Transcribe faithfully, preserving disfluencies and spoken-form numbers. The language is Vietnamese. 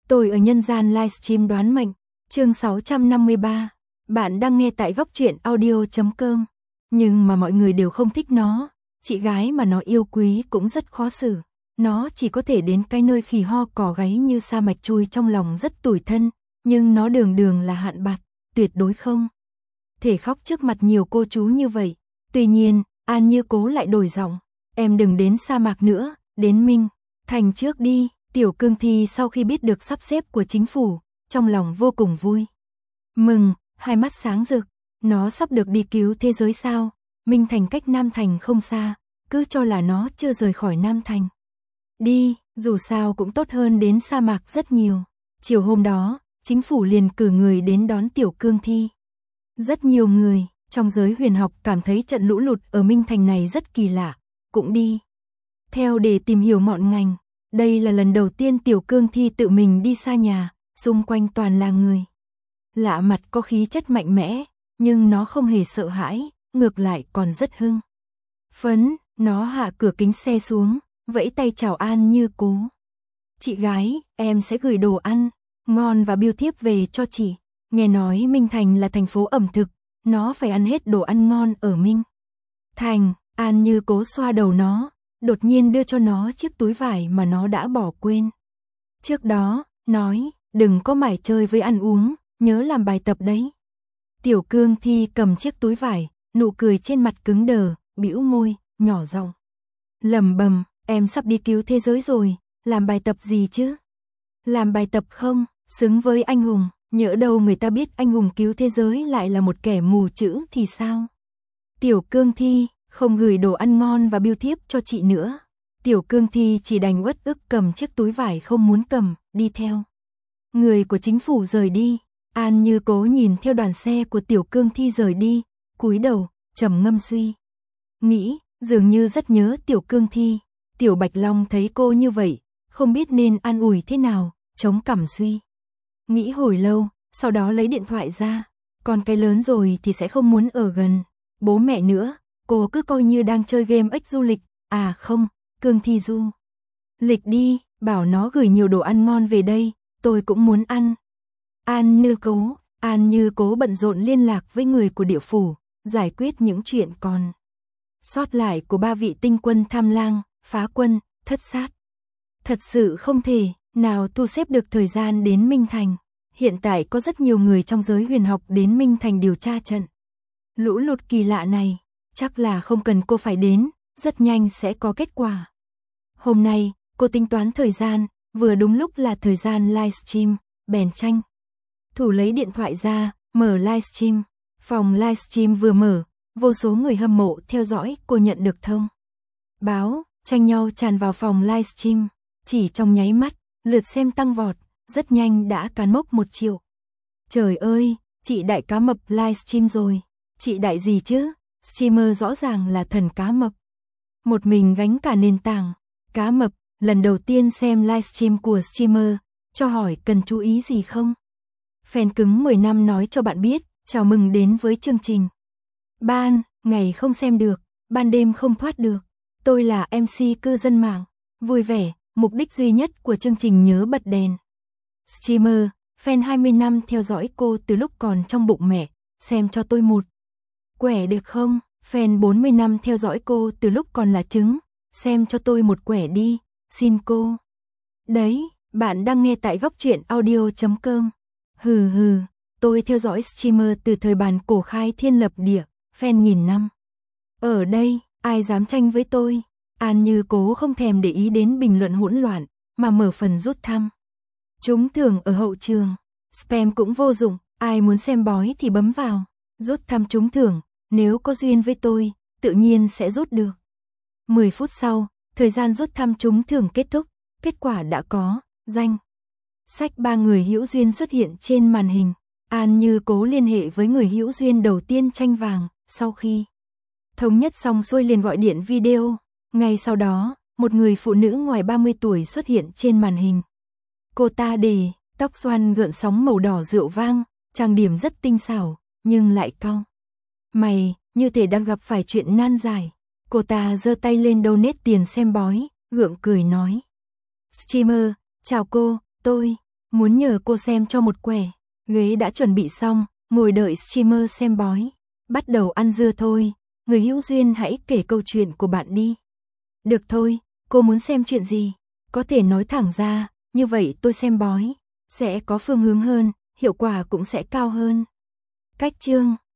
Tôi ở nhân gian livestream đoán mệnh, chương sáu trăm năm mươi ba. Bạn đang nghe tại góc truyện audio chấm com. Nhưng mà mọi người đều không thích nó, chị gái mà nó yêu quý cũng rất khó xử. Nó chỉ có thể đến cái nơi khỉ ho cỏ gáy như sa mạch chui trong lòng rất tủi thân, nhưng nó đường đường là hạn bạt, tuyệt đối không thể khóc trước mặt nhiều cô chú như vậy. Tuy nhiên, An Như Cố lại đổi giọng, em đừng đến sa mạc nữa, đến Minh Thành trước đi. Tiểu Cương Thi sau khi biết được sắp xếp của chính phủ, trong lòng vô cùng vui mừng, hai mắt sáng rực, nó sắp được đi cứu thế giới sao? Minh Thành cách Nam Thành không xa, cứ cho là nó chưa rời khỏi Nam Thành. Đi, dù sao cũng tốt hơn đến sa mạc rất nhiều. Chiều hôm đó, chính phủ liền cử người đến đón Tiểu Cương Thi. Rất nhiều người trong giới huyền học cảm thấy trận lũ lụt ở Minh Thành này rất kỳ lạ, cũng đi theo để tìm hiểu ngọn ngành. Đây là lần đầu tiên Tiểu Cương Thi tự mình đi xa nhà, xung quanh toàn là người lạ mặt có khí chất mạnh mẽ, nhưng nó không hề sợ hãi, ngược lại còn rất hưng phấn. Nó hạ cửa kính xe xuống, vẫy tay chào An Như Cố. Chị gái, em sẽ gửi đồ ăn ngon và biêu thiếp về cho chị. Nghe nói Minh Thành là thành phố ẩm thực, nó phải ăn hết đồ ăn ngon ở Minh Thành. An Như Cố xoa đầu nó, đột nhiên đưa cho nó chiếc túi vải mà nó đã bỏ quên trước đó, nói, đừng có mải chơi với ăn uống, nhớ làm bài tập đấy. Tiểu Cương Thi cầm chiếc túi vải, nụ cười trên mặt cứng đờ, bĩu môi, nhỏ giọng lẩm bẩm, em sắp đi cứu thế giới rồi, làm bài tập gì chứ? Làm bài tập không, xứng với anh hùng, nhỡ đâu người ta biết anh hùng cứu thế giới lại là một kẻ mù chữ thì sao? Tiểu Cương Thi không gửi đồ ăn ngon và biêu thiếp cho chị nữa. Tiểu Cương Thi chỉ đành uất ức cầm chiếc túi vải không muốn cầm, đi theo người của chính phủ rời đi. An Như Cố nhìn theo đoàn xe của Tiểu Cương Thi rời đi, cúi đầu, trầm ngâm suy nghĩ, dường như rất nhớ Tiểu Cương Thi. Tiểu Bạch Long thấy cô như vậy, không biết nên an ủi thế nào, chống cằm suy nghĩ hồi lâu, sau đó lấy điện thoại ra. Con cái lớn rồi thì sẽ không muốn ở gần bố mẹ nữa, cô cứ coi như đang chơi game ếch du lịch. À không, Cương Thi du lịch đi, bảo nó gửi nhiều đồ ăn ngon về đây, tôi cũng muốn ăn. An Như Cố, An Như Cố bận rộn liên lạc với người của địa phủ, giải quyết những chuyện còn sót lại của ba vị tinh quân Tham Lang, Phá Quân, Thất Sát. Thật sự không thể nào thu xếp được thời gian đến Minh Thành. Hiện tại có rất nhiều người trong giới huyền học đến Minh Thành điều tra trận lũ lụt kỳ lạ này, chắc là không cần cô phải đến, rất nhanh sẽ có kết quả. Hôm nay, cô tính toán thời gian, vừa đúng lúc là thời gian livestream, bèn tranh thủ lấy điện thoại ra, mở livestream. Phòng livestream vừa mở, vô số người hâm mộ theo dõi cô nhận được thông báo, tranh nhau tràn vào phòng livestream. Chỉ trong nháy mắt, lượt xem tăng vọt, rất nhanh đã cán mốc một triệu. Trời ơi, chị Đại Cá Mập livestream rồi. Chị Đại gì chứ? Streamer rõ ràng là thần cá mập. Một mình gánh cả nền tảng. Cá Mập, lần đầu tiên xem livestream của streamer, cho hỏi cần chú ý gì không? Fan cứng mười năm nói cho bạn biết, chào mừng đến với chương trình. Ban, ngày không xem được, ban đêm không thoát được. Tôi là em xê cư dân mạng, vui vẻ, mục đích duy nhất của chương trình nhớ bật đèn. Streamer, fan hai mươi năm theo dõi cô từ lúc còn trong bụng mẹ, xem cho tôi một quẻ được không? Fan bốn mươi năm theo dõi cô từ lúc còn là trứng, xem cho tôi một quẻ đi, xin cô. Đấy, bạn đang nghe tại góc truyện audio chấm com. Hừ hừ, tôi theo dõi streamer từ thời bàn cổ khai thiên lập địa, fan nghìn năm. Ở đây, ai dám tranh với tôi? An Như Cố không thèm để ý đến bình luận hỗn loạn, mà mở phần rút thăm trúng thưởng ở hậu trường. Spam cũng vô dụng, ai muốn xem bói thì bấm vào. Rút thăm trúng thưởng, nếu có duyên với tôi, tự nhiên sẽ rút được. mười phút sau, thời gian rút thăm trúng thưởng kết thúc, kết quả đã có, danh sách ba người hữu duyên xuất hiện trên màn hình. An Như Cố liên hệ với người hữu duyên đầu tiên tranh vàng, sau khi thống nhất xong xuôi liền gọi điện video. Ngay sau đó, một người phụ nữ ngoài ba mươi tuổi xuất hiện trên màn hình. Cô ta để tóc xoăn gợn sóng màu đỏ rượu vang, trang điểm rất tinh xảo, nhưng lại cau mày, như thể đang gặp phải chuyện nan giải. Cô ta giơ tay lên donate tiền xem bói, gượng cười nói. Streamer, chào cô, tôi muốn nhờ cô xem cho một quẻ. Ghế đã chuẩn bị xong, ngồi đợi streamer xem bói. Bắt đầu ăn dưa thôi, người hữu duyên hãy kể câu chuyện của bạn đi. Được thôi, cô muốn xem chuyện gì? Có thể nói thẳng ra, như vậy tôi xem bói sẽ có phương hướng hơn, hiệu quả cũng sẽ cao hơn. Cách chương